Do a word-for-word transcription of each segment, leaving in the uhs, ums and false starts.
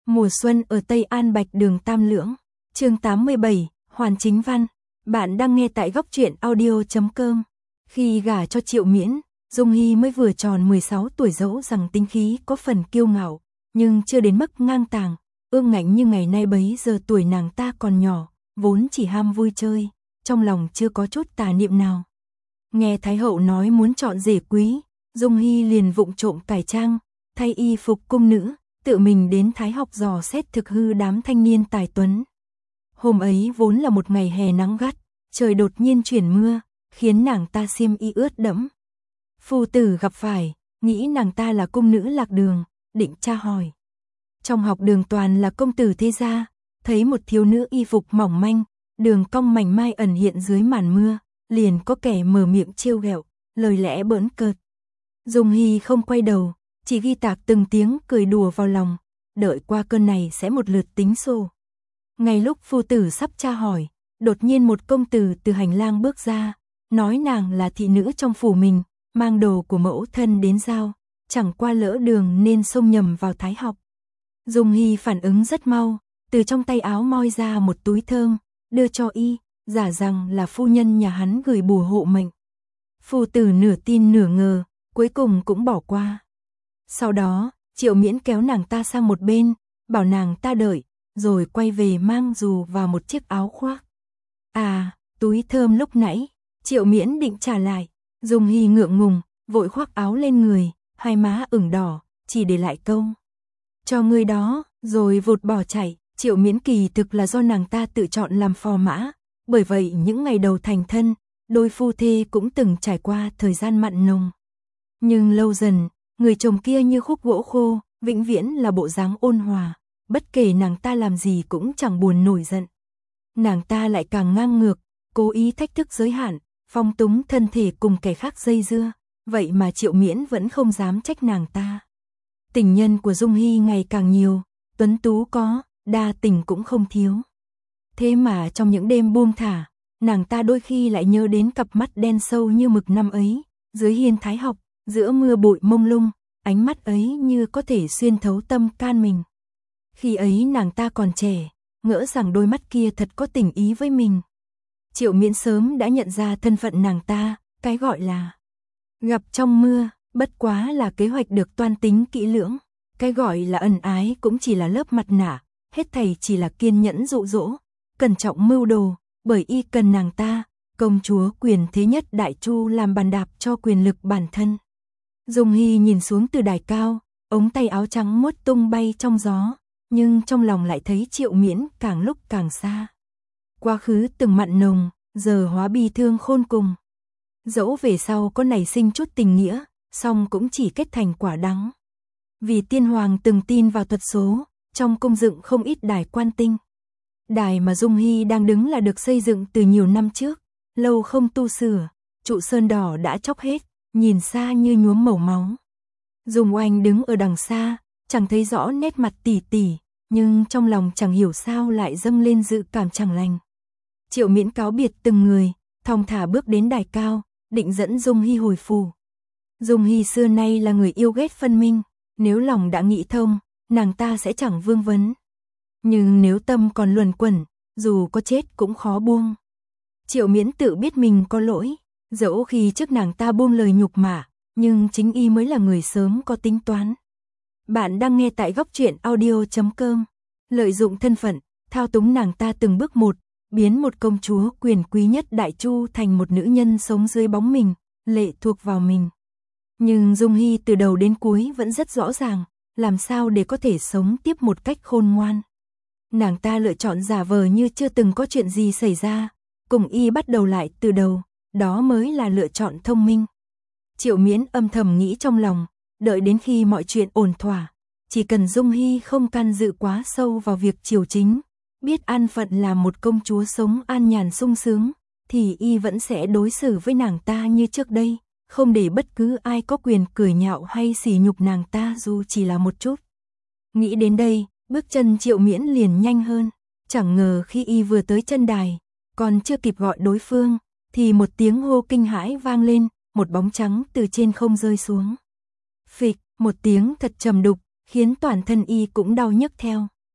Mùa xuân ở Tây An Bạch Đường Tam Lưỡng. Chương tám mươi bảy, Hoàn Chính Văn. Bạn đang nghe tại góc truyện audio chấm com. Khi gả cho Triệu Miễn, Dung Hy mới vừa tròn mười sáu tuổi, dẫu rằng tính khí có phần kiêu ngạo, nhưng chưa đến mức ngang tàng, ương ngạnh như ngày nay. Bấy giờ tuổi nàng ta còn nhỏ, vốn chỉ ham vui chơi, trong lòng chưa có chút tà niệm nào. Nghe Thái hậu nói muốn chọn rể quý, Dung Hy liền vụng trộm cải trang, thay y phục cung nữ, tự mình đến Thái học dò xét thực hư đám thanh niên tài tuấn. Hôm ấy vốn là một ngày hè nắng gắt, trời đột nhiên chuyển mưa, khiến nàng ta xiêm y ướt đẫm. Phu tử gặp phải, nghĩ nàng ta là cung nữ lạc đường, định tra hỏi. Trong học đường toàn là công tử thế gia, thấy một thiếu nữ y phục mỏng manh, đường cong mảnh mai ẩn hiện dưới màn mưa, liền có kẻ mở miệng trêu ghẹo, lời lẽ bỡn cợt. Dung Hy không quay đầu, chỉ ghi tạc từng tiếng cười đùa vào lòng, đợi qua cơn này sẽ một lượt tính sổ. Ngay lúc phu tử sắp tra hỏi, đột nhiên một công tử từ hành lang bước ra, nói nàng là thị nữ trong phủ mình, mang đồ của mẫu thân đến giao, chẳng qua lỡ đường nên xông nhầm vào Thái học. Dung Hy phản ứng rất mau, từ trong tay áo moi ra một túi thơm, đưa cho y, giả rằng là phu nhân nhà hắn gửi bùa hộ mệnh. Phu tử nửa tin nửa ngờ, cuối cùng cũng bỏ qua. Sau đó, Triệu Miễn kéo nàng ta sang một bên, bảo nàng ta đợi, rồi quay về mang dù vào một chiếc áo khoác. À, túi thơm lúc nãy, Triệu Miễn định trả lại, Dung Hy ngượng ngùng, vội khoác áo lên người, hai má ửng đỏ, chỉ để lại câu cho người đó, rồi vụt bỏ chạy. Triệu Miễn kỳ thực là do nàng ta tự chọn làm phò mã, bởi vậy những ngày đầu thành thân, đôi phu thê cũng từng trải qua thời gian mặn nồng. Nhưng lâu dần, người chồng kia như khúc gỗ khô, vĩnh viễn là bộ dáng ôn hòa, bất kể nàng ta làm gì cũng chẳng buồn nổi giận. Nàng ta lại càng ngang ngược, cố ý thách thức giới hạn, phong túng thân thể cùng kẻ khác dây dưa, vậy mà Triệu Miễn vẫn không dám trách nàng ta. Tình nhân của Dung Hy ngày càng nhiều, tuấn tú có, đa tình cũng không thiếu. Thế mà trong những đêm buông thả, nàng ta đôi khi lại nhớ đến cặp mắt đen sâu như mực năm ấy, dưới hiên Thái học, giữa mưa bụi mông lung, ánh mắt ấy như có thể xuyên thấu tâm can mình. Khi ấy nàng ta còn trẻ, ngỡ rằng đôi mắt kia thật có tình ý với mình. Triệu Miễn sớm đã nhận ra thân phận nàng ta, cái gọi là gặp trong mưa, bất quá là kế hoạch được toan tính kỹ lưỡng, cái gọi là ân ái cũng chỉ là lớp mặt nạ, hết thảy chỉ là kiên nhẫn dụ dỗ, cẩn trọng mưu đồ, bởi y cần nàng ta, công chúa quyền thế nhất Đại Chu làm bàn đạp cho quyền lực bản thân. Dung Hy nhìn xuống từ đài cao, ống tay áo trắng muốt tung bay trong gió, nhưng trong lòng lại thấy Triệu Miễn càng lúc càng xa. Quá khứ từng mặn nồng, giờ hóa bi thương khôn cùng. Dẫu về sau có nảy sinh chút tình nghĩa, song cũng chỉ kết thành quả đắng. Vì tiên hoàng từng tin vào thuật số, trong cung dựng không ít đài quan tinh. Đài mà Dung Hy đang đứng là được xây dựng từ nhiều năm trước, lâu không tu sửa, trụ sơn đỏ đã chóc hết, nhìn xa như nhuốm màu máu. Dung Oanh đứng ở đằng xa, chẳng thấy rõ nét mặt tỉ tỉ, nhưng trong lòng chẳng hiểu sao lại dâng lên dự cảm chẳng lành. Triệu Miễn cáo biệt từng người, thong thả bước đến đài cao, định dẫn Dung Hy hồi phủ. Dung Hy xưa nay là người yêu ghét phân minh, nếu lòng đã nghĩ thông, nàng ta sẽ chẳng vương vấn. Nhưng nếu tâm còn luẩn quẩn, dù có chết cũng khó buông. Triệu Miễn tự biết mình có lỗi, dẫu khi trước nàng ta buông lời nhục mạ, nhưng chính y mới là người sớm có tính toán. Bạn đang nghe tại góc truyện audio chấm com. Lợi dụng thân phận, thao túng nàng ta từng bước một, biến một công chúa quyền quý nhất Đại Chu thành một nữ nhân sống dưới bóng mình, lệ thuộc vào mình. Nhưng Dung Hy từ đầu đến cuối vẫn rất rõ ràng, làm sao để có thể sống tiếp một cách khôn ngoan. Nàng ta lựa chọn giả vờ như chưa từng có chuyện gì xảy ra, cùng y bắt đầu lại từ đầu, đó mới là lựa chọn thông minh. Triệu Miễn âm thầm nghĩ trong lòng, đợi đến khi mọi chuyện ổn thỏa, chỉ cần Dung Hy không can dự quá sâu vào việc triều chính, biết an phận làm một công chúa sống an nhàn sung sướng, thì y vẫn sẽ đối xử với nàng ta như trước đây, không để bất cứ ai có quyền cười nhạo hay sỉ nhục nàng ta dù chỉ là một chút. Nghĩ đến đây, bước chân Triệu Miễn liền nhanh hơn, chẳng ngờ khi y vừa tới chân đài, còn chưa kịp gọi đối phương, thì một tiếng hô kinh hãi vang lên, một bóng trắng từ trên không rơi xuống. Phịch, một tiếng thật trầm đục, khiến toàn thân y cũng đau nhức theo.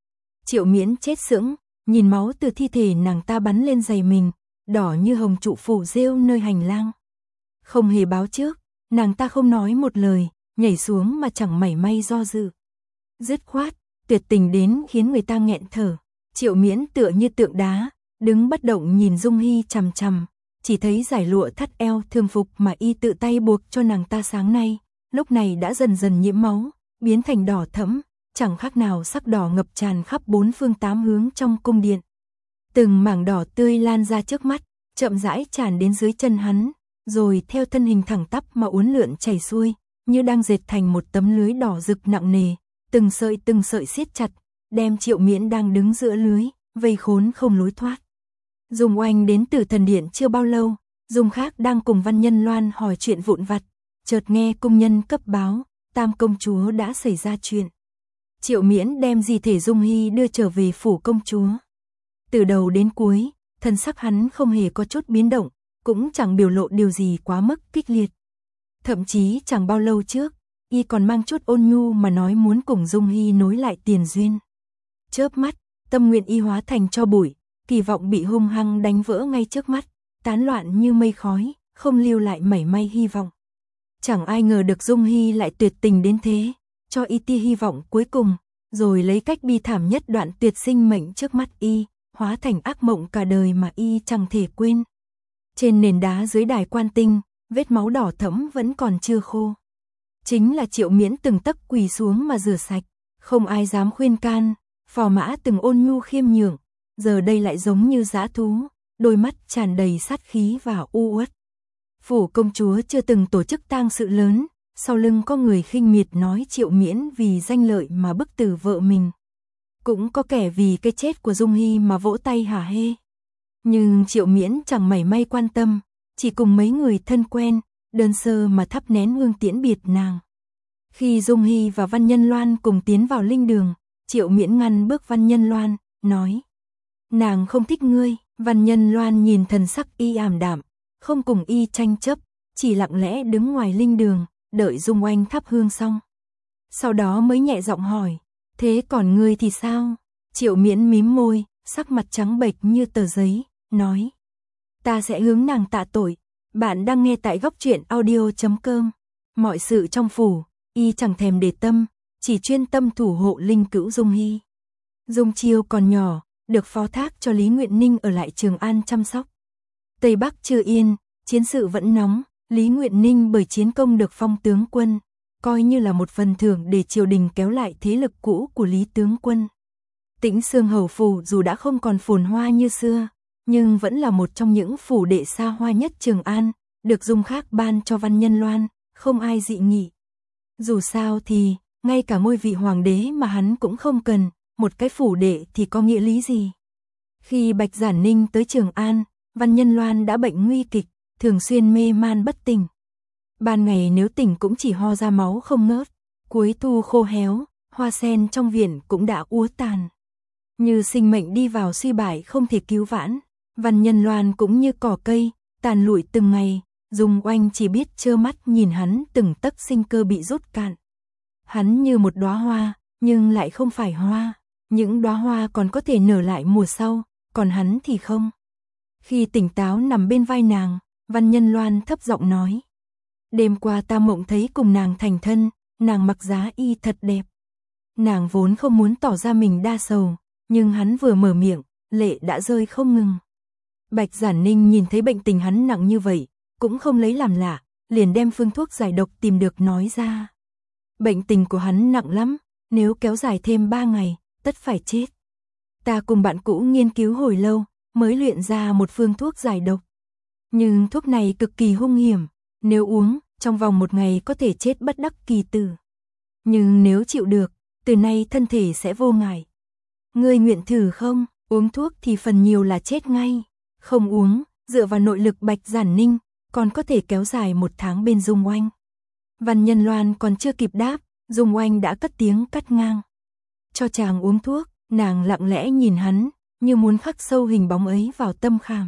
Triệu Miễn chết sững, nhìn máu từ thi thể nàng ta bắn lên giày mình, đỏ như hồng trụ phủ rêu nơi hành lang. Không hề báo trước, nàng ta không nói một lời, nhảy xuống mà chẳng mảy may do dự. Dứt khoát, tuyệt tình đến khiến người ta nghẹn thở. Triệu Miễn tựa như tượng đá, đứng bất động nhìn Dung Hy chằm chằm, chỉ thấy giải lụa thắt eo thường phục mà y tự tay buộc cho nàng ta sáng nay, lúc này đã dần dần nhiễm máu, biến thành đỏ thẫm, chẳng khác nào sắc đỏ ngập tràn khắp bốn phương tám hướng trong cung điện. Từng mảng đỏ tươi lan ra trước mắt, chậm rãi tràn đến dưới chân hắn, rồi theo thân hình thẳng tắp mà uốn lượn chảy xuôi, như đang dệt thành một tấm lưới đỏ rực nặng nề, từng sợi từng sợi siết chặt, đem Triệu Miễn đang đứng giữa lưới, vây khốn không lối thoát. Dung Oanh đến từ thần điện chưa bao lâu, Dung Khác đang cùng Văn Nhân Loan hỏi chuyện vụn vặt, chợt nghe cung nhân cấp báo, Tam công chúa đã xảy ra chuyện. Triệu Miễn đem di thể Dung Hy đưa trở về phủ công chúa. Từ đầu đến cuối, thân sắc hắn không hề có chút biến động, cũng chẳng biểu lộ điều gì quá mức kích liệt. Thậm chí chẳng bao lâu trước, y còn mang chút ôn nhu mà nói muốn cùng Dung Hy nối lại tiền duyên. Chớp mắt, tâm nguyện y hóa thành tro bụi, kỳ vọng bị hung hăng đánh vỡ ngay trước mắt, tán loạn như mây khói, không lưu lại mảy may hy vọng. Chẳng ai ngờ được Dung Hy lại tuyệt tình đến thế, cho y tia hy vọng cuối cùng, rồi lấy cách bi thảm nhất đoạn tuyệt sinh mệnh trước mắt y, hóa thành ác mộng cả đời mà y chẳng thể quên. Trên nền đá dưới đài Quan Tinh, vết máu đỏ thẫm vẫn còn chưa khô. Chính là Triệu Miễn từng tấc quỳ xuống mà rửa sạch, không ai dám khuyên can, phò mã từng ôn nhu khiêm nhường, giờ đây lại giống như dã thú, đôi mắt tràn đầy sát khí và u uất. Phủ công chúa chưa từng tổ chức tang sự lớn, sau lưng có người khinh miệt nói Triệu Miễn vì danh lợi mà bức tử vợ mình. Cũng có kẻ vì cái chết của Dung Hy mà vỗ tay hả hê. Nhưng Triệu Miễn chẳng mảy may quan tâm, chỉ cùng mấy người thân quen, đơn sơ mà thắp nén hương tiễn biệt nàng. Khi Dung Hy và Văn Nhân Loan cùng tiến vào linh đường, Triệu Miễn ngăn bước Văn Nhân Loan, nói: nàng không thích ngươi. Văn Nhân Loan nhìn thần sắc y ảm đạm, không cùng y tranh chấp, chỉ lặng lẽ đứng ngoài linh đường, đợi Dung Oanh thắp hương xong. Sau đó mới nhẹ giọng hỏi: thế còn ngươi thì sao? Triệu Miễn mím môi, sắc mặt trắng bệch như tờ giấy, nói: ta sẽ hướng nàng tạ tội. Bạn đang nghe tại góc truyện audio chấm com. Mọi sự trong phủ, y chẳng thèm để tâm, chỉ chuyên tâm thủ hộ linh cữu Dung Hy. Dung Chiêu còn nhỏ, được phó thác cho Lý Nguyện Ninh ở lại Trường An chăm sóc. Tây Bắc chưa yên, chiến sự vẫn nóng, Lý Nguyện Ninh bởi chiến công được phong tướng quân, coi như là một phần thưởng để triều đình kéo lại thế lực cũ của Lý tướng quân. Tĩnh Xương Hầu phủ dù đã không còn phồn hoa như xưa, nhưng vẫn là một trong những phủ đệ xa hoa nhất Trường An, được Dung Khác ban cho Văn Nhân Loan, không ai dị nghị. Dù sao thì, ngay cả ngôi vị hoàng đế mà hắn cũng không cần, một cái phủ đệ thì có nghĩa lý gì. Khi Bạch Giản Ninh tới Trường An, Văn Nhân Loan đã bệnh nguy kịch, thường xuyên mê man bất tỉnh. Ban ngày nếu tỉnh cũng chỉ ho ra máu không ngớt, cuối thu khô héo, hoa sen trong viện cũng đã úa tàn. Như sinh mệnh đi vào suy bại không thể cứu vãn, Văn Nhân Loan cũng như cỏ cây, tàn lụi từng ngày, Dung Oanh chỉ biết trơ mắt nhìn hắn từng tấc sinh cơ bị rút cạn. Hắn như một đóa hoa, nhưng lại không phải hoa, những đóa hoa còn có thể nở lại mùa sau, còn hắn thì không. Khi tỉnh táo nằm bên vai nàng, Văn Nhân Loan thấp giọng nói: đêm qua ta mộng thấy cùng nàng thành thân, nàng mặc giá y thật đẹp. Nàng vốn không muốn tỏ ra mình đa sầu, nhưng hắn vừa mở miệng, lệ đã rơi không ngừng. Bạch Giản Ninh nhìn thấy bệnh tình hắn nặng như vậy, cũng không lấy làm lạ, liền đem phương thuốc giải độc tìm được nói ra. Bệnh tình của hắn nặng lắm, nếu kéo dài thêm ba ngày, tất phải chết. Ta cùng bạn cũ nghiên cứu hồi lâu, mới luyện ra một phương thuốc giải độc. Nhưng thuốc này cực kỳ hung hiểm, nếu uống, trong vòng một ngày có thể chết bất đắc kỳ tử. Nhưng nếu chịu được, từ nay thân thể sẽ vô ngại. Ngươi nguyện thử không? Uống thuốc thì phần nhiều là chết ngay. Không uống, dựa vào nội lực Bạch Giản Ninh, còn có thể kéo dài một tháng bên Dung Oanh. Văn Nhân Loan còn chưa kịp đáp, Dung Oanh đã cất tiếng cắt ngang. Cho chàng uống thuốc, nàng lặng lẽ nhìn hắn, như muốn khắc sâu hình bóng ấy vào tâm khảm.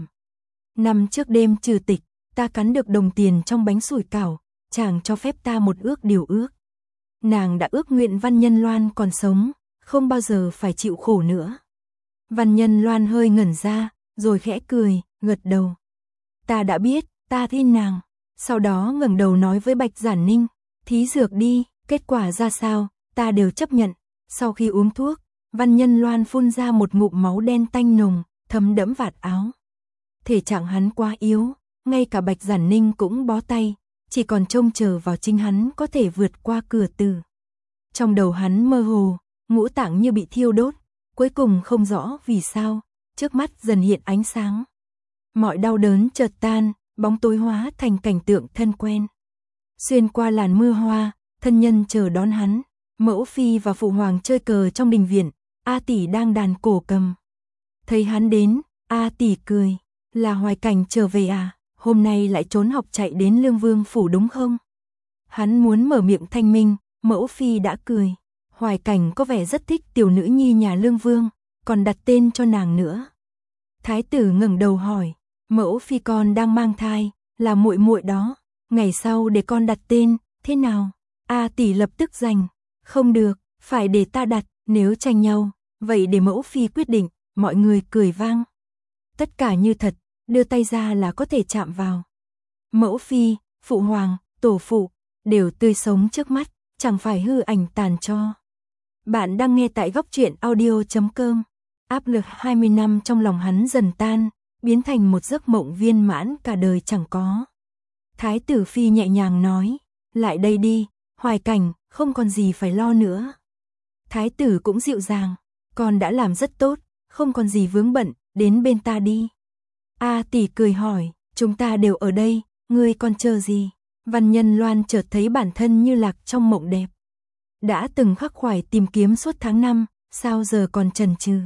Năm trước đêm trừ tịch, ta cắn được đồng tiền trong bánh sủi cảo, chàng cho phép ta một ước điều ước. Nàng đã ước nguyện Văn Nhân Loan còn sống, không bao giờ phải chịu khổ nữa. Văn Nhân Loan hơi ngẩn ra, rồi khẽ cười, gật đầu. Ta đã biết, ta tin nàng. Sau đó ngẩng đầu nói với Bạch Giản Ninh, thí dược đi, kết quả ra sao, ta đều chấp nhận. Sau khi uống thuốc, Văn Nhân Loan phun ra một ngụm máu đen tanh nồng, thấm đẫm vạt áo. Thể trạng hắn quá yếu, ngay cả Bạch Giản Ninh cũng bó tay, chỉ còn trông chờ vào chính hắn có thể vượt qua cửa tử. Trong đầu hắn mơ hồ, ngũ tạng như bị thiêu đốt, cuối cùng không rõ vì sao, trước mắt dần hiện ánh sáng. Mọi đau đớn chợt tan, bóng tối hóa thành cảnh tượng thân quen. Xuyên qua làn mưa hoa, thân nhân chờ đón hắn, mẫu phi và phụ hoàng chơi cờ trong đình viện, A tỷ đang đàn cổ cầm. Thấy hắn đến, A tỷ cười, là Hoài Cảnh trở về à, hôm nay lại trốn học chạy đến Lương Vương phủ đúng không? Hắn muốn mở miệng thanh minh, mẫu phi đã cười. Hoài Cảnh có vẻ rất thích tiểu nữ nhi nhà Lương Vương, còn đặt tên cho nàng nữa. Thái tử ngẩng đầu hỏi, mẫu phi con đang mang thai, là muội muội đó, ngày sau để con đặt tên, thế nào? A tỷ lập tức giành, không được, phải để ta đặt, nếu tranh nhau, vậy để mẫu phi quyết định, mọi người cười vang. Tất cả như thật, đưa tay ra là có thể chạm vào. Mẫu phi, phụ hoàng, tổ phụ, đều tươi sống trước mắt, chẳng phải hư ảnh tàn tro. Bạn đang nghe tại góc truyện audio chấm com. Áp lực hai mươi năm trong lòng hắn dần tan, biến thành một giấc mộng viên mãn cả đời chẳng có. Thái tử phi nhẹ nhàng nói, lại đây đi, Hoài Cảnh, không còn gì phải lo nữa. Thái tử cũng dịu dàng, con đã làm rất tốt, không còn gì vướng bận, đến bên ta đi. A tỷ cười hỏi, chúng ta đều ở đây, ngươi còn chờ gì? Văn Nhân Loan chợt thấy bản thân như lạc trong mộng đẹp. Đã từng khắc khoải tìm kiếm suốt tháng năm, sao giờ còn chần chừ?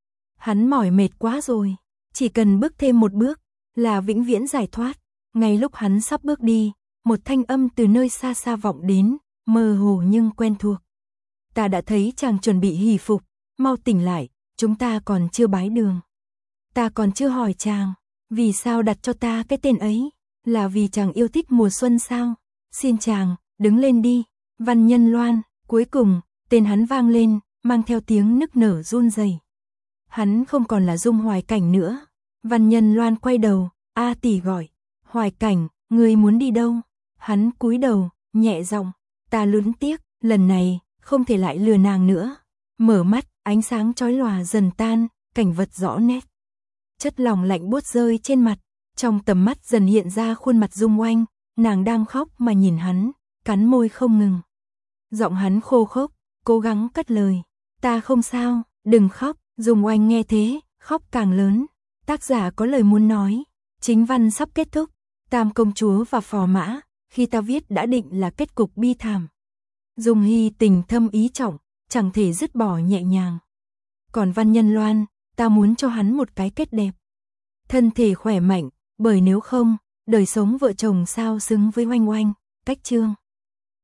Hắn mỏi mệt quá rồi, chỉ cần bước thêm một bước là vĩnh viễn giải thoát. Ngay lúc hắn sắp bước đi, một thanh âm từ nơi xa xa vọng đến, mơ hồ nhưng quen thuộc. Ta đã thấy chàng chuẩn bị hỷ phục, mau tỉnh lại, chúng ta còn chưa bái đường. Ta còn chưa hỏi chàng, vì sao đặt cho ta cái tên ấy, là vì chàng yêu thích mùa xuân sao? Xin chàng, đứng lên đi. Văn Nhân Loan, cuối cùng, tên hắn vang lên, mang theo tiếng nức nở run rẩy. Hắn không còn là Dung Hoài Cảnh nữa. Văn Nhân Loan quay đầu, A tỷ gọi, Hoài Cảnh, ngươi muốn đi đâu? Hắn cúi đầu, nhẹ giọng, ta luyến tiếc, lần này, không thể lại lừa nàng nữa. Mở mắt, ánh sáng chói lòa dần tan, cảnh vật rõ nét. Chất lỏng lạnh buốt rơi trên mặt, trong tầm mắt dần hiện ra khuôn mặt Dung Oanh, nàng đang khóc mà nhìn hắn, cắn môi không ngừng. Giọng hắn khô khốc, cố gắng cất lời, ta không sao, đừng khóc. Dung Oanh nghe thế, khóc càng lớn. Tác giả có lời muốn nói, chính văn sắp kết thúc, Tam công chúa và phò mã, khi ta viết đã định là kết cục bi thảm. Dung Hy tình thâm ý trọng, chẳng thể dứt bỏ nhẹ nhàng. Còn Văn Nhân Loan, ta muốn cho hắn một cái kết đẹp. Thân thể khỏe mạnh, bởi nếu không, đời sống vợ chồng sao xứng với Oanh Oanh, cách chương.